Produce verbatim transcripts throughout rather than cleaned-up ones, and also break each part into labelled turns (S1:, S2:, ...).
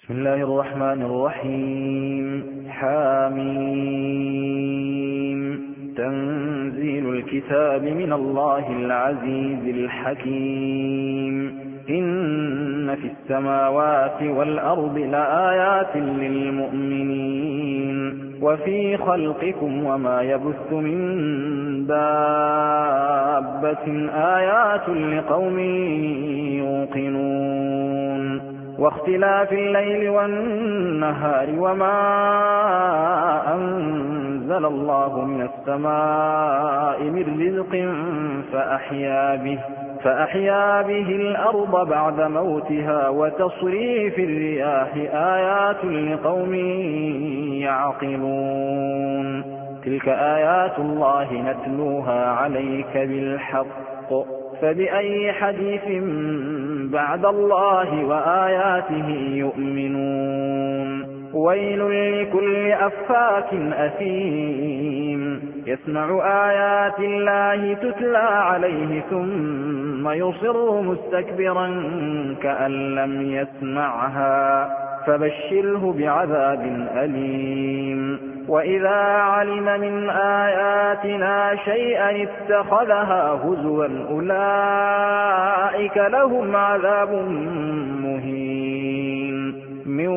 S1: بسم الله الرحمن الرحيم. حاميم. تنزيل الكتاب من الله العزيز الحكيم. إن في السماوات والأرض لآيات للمؤمنين وفي خلقكم وما يبث من دابة آيات لقوم يوقنون. واختلاف الليل والنهار وما أنزل الله من السماء من رزق فأحيا به فأحيا به الأرض بعد موتها وتصريف الرياح آيات لقوم يعقلون. تلك آيات الله نتلوها عليك بالحق فبأي حديث بعد الله وآياته يؤمنون. ويل لكل أفاك أثيم يسمع آيات الله تتلى عليه ثم يصر مستكبرا كأن لم يسمعها فبشره بعذاب أليم. وإذا علم من آياتنا شيئا اتخذها هزوا أولئك لهم عذاب مهين من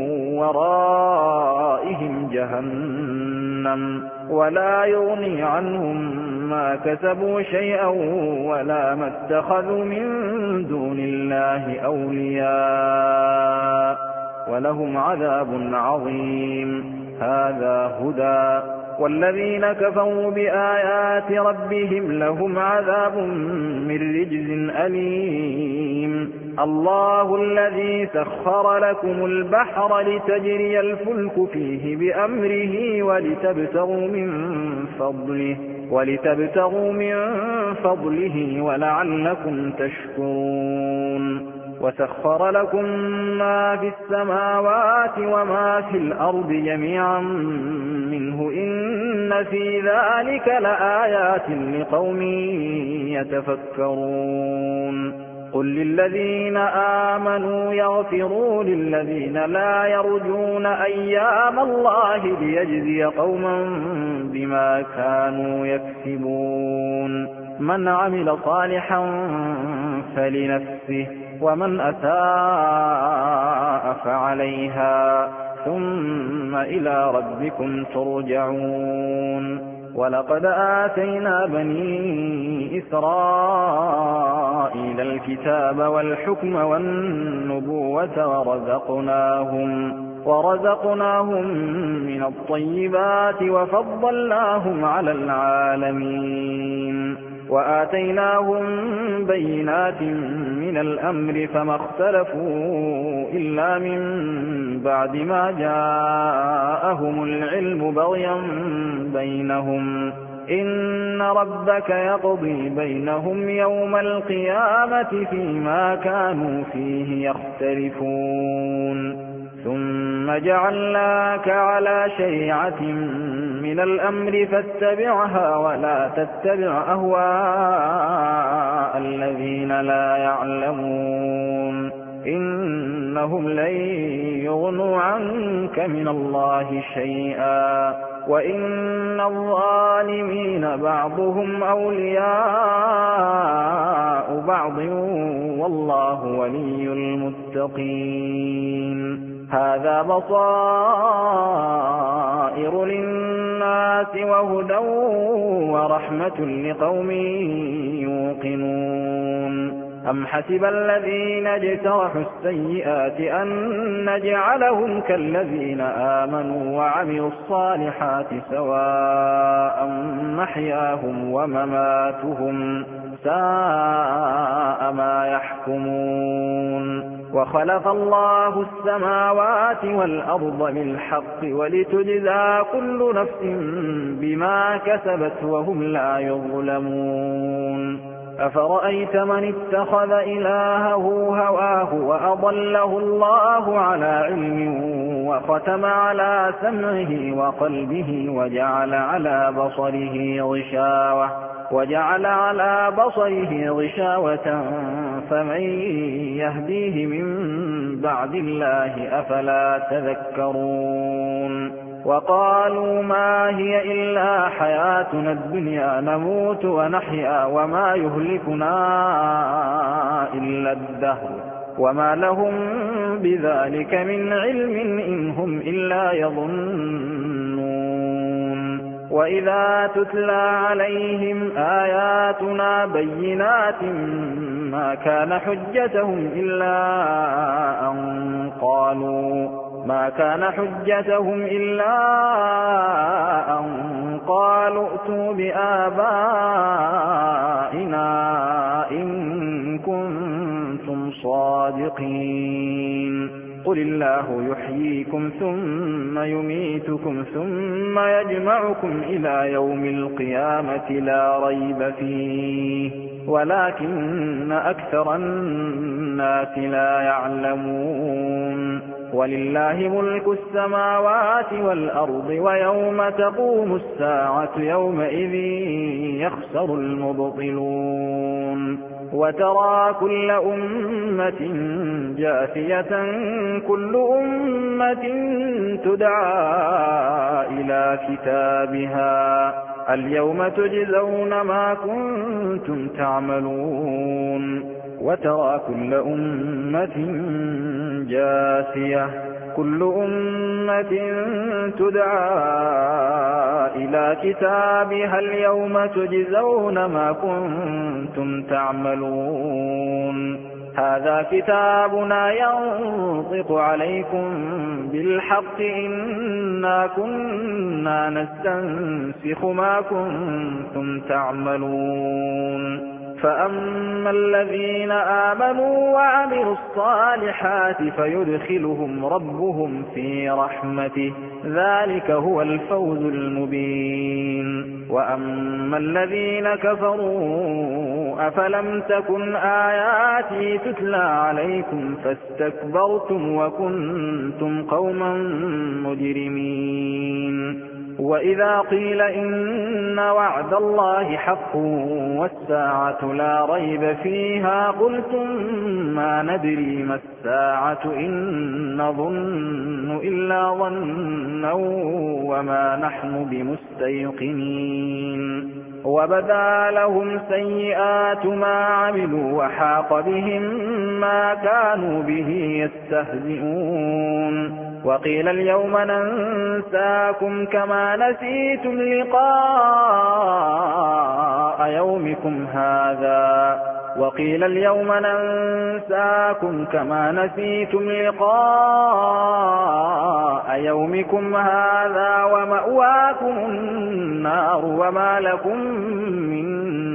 S1: ورائهم جهنم ولا يغني عنهم ما كسبوا شيئا ولا ما اتخذوا من دون الله أولياء ولهم عذاب عظيم. هذا هدى والذين كفروا بآيات ربهم لهم عذاب من رجز أليم. الله الذي سخر لكم البحر لتجري الفلك فيه بأمره ولتبتغوا من فضله ولتبتغوا من فضله ولعلكم تشكرون. وسخر لكم ما في السماوات وما في الأرض جميعا منه إن في ذلك لآيات لقوم يتفكرون. قل للذين آمنوا يغفروا للذين لا يرجون أيام الله ليجزي قوما بما كانوا يكسبون. من عمل صالحا فلنفسه ومن أساء فعليها ثم إلى ربكم ترجعون. ولقد آتينا بني إسرائيل الكتاب والحكم والنبوة ورزقناهم ورزقناهم من الطيبات وفضلناهم على العالمين وآتيناهم بينات من الأمر فما اختلفوا إلا من بعد ما جاءهم العلم بغيا بينهم. إن ربك يقضي بينهم يوم القيامة فيما كانوا فيه يختلفون. ثم جعلناك على شريعة من الأمر فاتبعها ولا تتبع أهواء الذين لا يعلمون إنهم لن يغنوا عنك من الله شيئا وإن الظالمين بعضهم أولياء بعض والله ولي المتقين. هذا بصائر للناس وهدى ورحمة لقوم يوقنون. أم حسب الذين اجترحوا السيئات أن نجعلهم كالذين آمنوا وعملوا الصالحات سواء محياهم ومماتهم ساء ما يحكمون. وخلق الله السماوات والأرض بالحق ولتجزى كل نفس بما كسبت وهم لا يظلمون. أفرأيت من اتخذ إلهه هواه وأضله الله على علم وختم على سمعه وقلبه وجعل على بصره غشاوة وجعل على بصره غشاوة فمن يهديه من بعد الله أفلا تذكرون وقالوا ما هي إلا حياتنا الدنيا نموت ونحيا وما يهلكنا إلا الدهر وما لهم بذلك من علم إن هم إلا يظنون وإذا تتلى عليهم آياتنا بينات ما كان حجتهم إلا أن قالوا ما كان حجتهم إلا أن قالوا ائتوا بآبائنا إن كنتم صادقين قل الله يحييكم ثم يميتكم ثم يجمعكم إلى يوم القيامة لا ريب فيه ولكن أكثر الناس لا يعلمون ولله ملك السماوات والأرض ويوم تقوم الساعة يومئذ يخسر المبطلون وترى كل أمة جاثية كل أمة تدعى إلى كتابها اليوم تجزون ما كنتم تعملون وترى كل أمة جاثية كل أمة تدعى إلى كتابها اليوم تجزون ما كنتم تعملون هذا كتابنا ينطق عليكم بالحق إنا كنا نستنسخ ما كنتم تعملون فأما الذين آمنوا وعملوا الصالحات فيدخلهم ربهم في رحمته ذلك هو الفوز المبين وأما الذين كفروا أفلم تكن آياتي تتلى عليكم فاستكبرتم وكنتم قوما مجرمين وإذا قيل إن وعد الله حق والساعة لا ريب فيها قلتم ما ندري ما الساعة إن نظن إلا ظنا وما نحن بمستيقنين وبدا لهم سيئات ما عملوا وحاق بهم ما كانوا به يستهزئون وقيل اليوم ننساكم كما نسيتم لقاء يومكم هذا وقيل اليوم ننساكم كما نسيتم لقاء يومكم هذا ومأواكم النار وما لكم من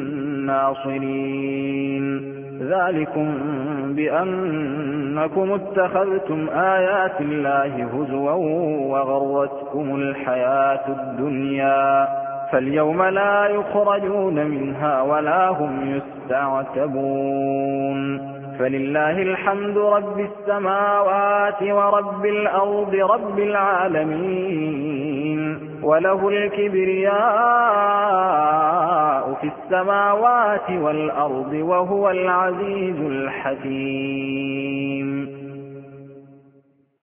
S1: ناصرين ذلكم بأنكم اتخذتم آيات الله هزوا وغرتكم الحياة الدنيا فاليوم لا يخرجون منها ولا هم يستعتبون فلله الحمد رب السماوات ورب الأرض رب العالمين وله الكبرياء في السماوات والأرض وهو العزيز الحكيم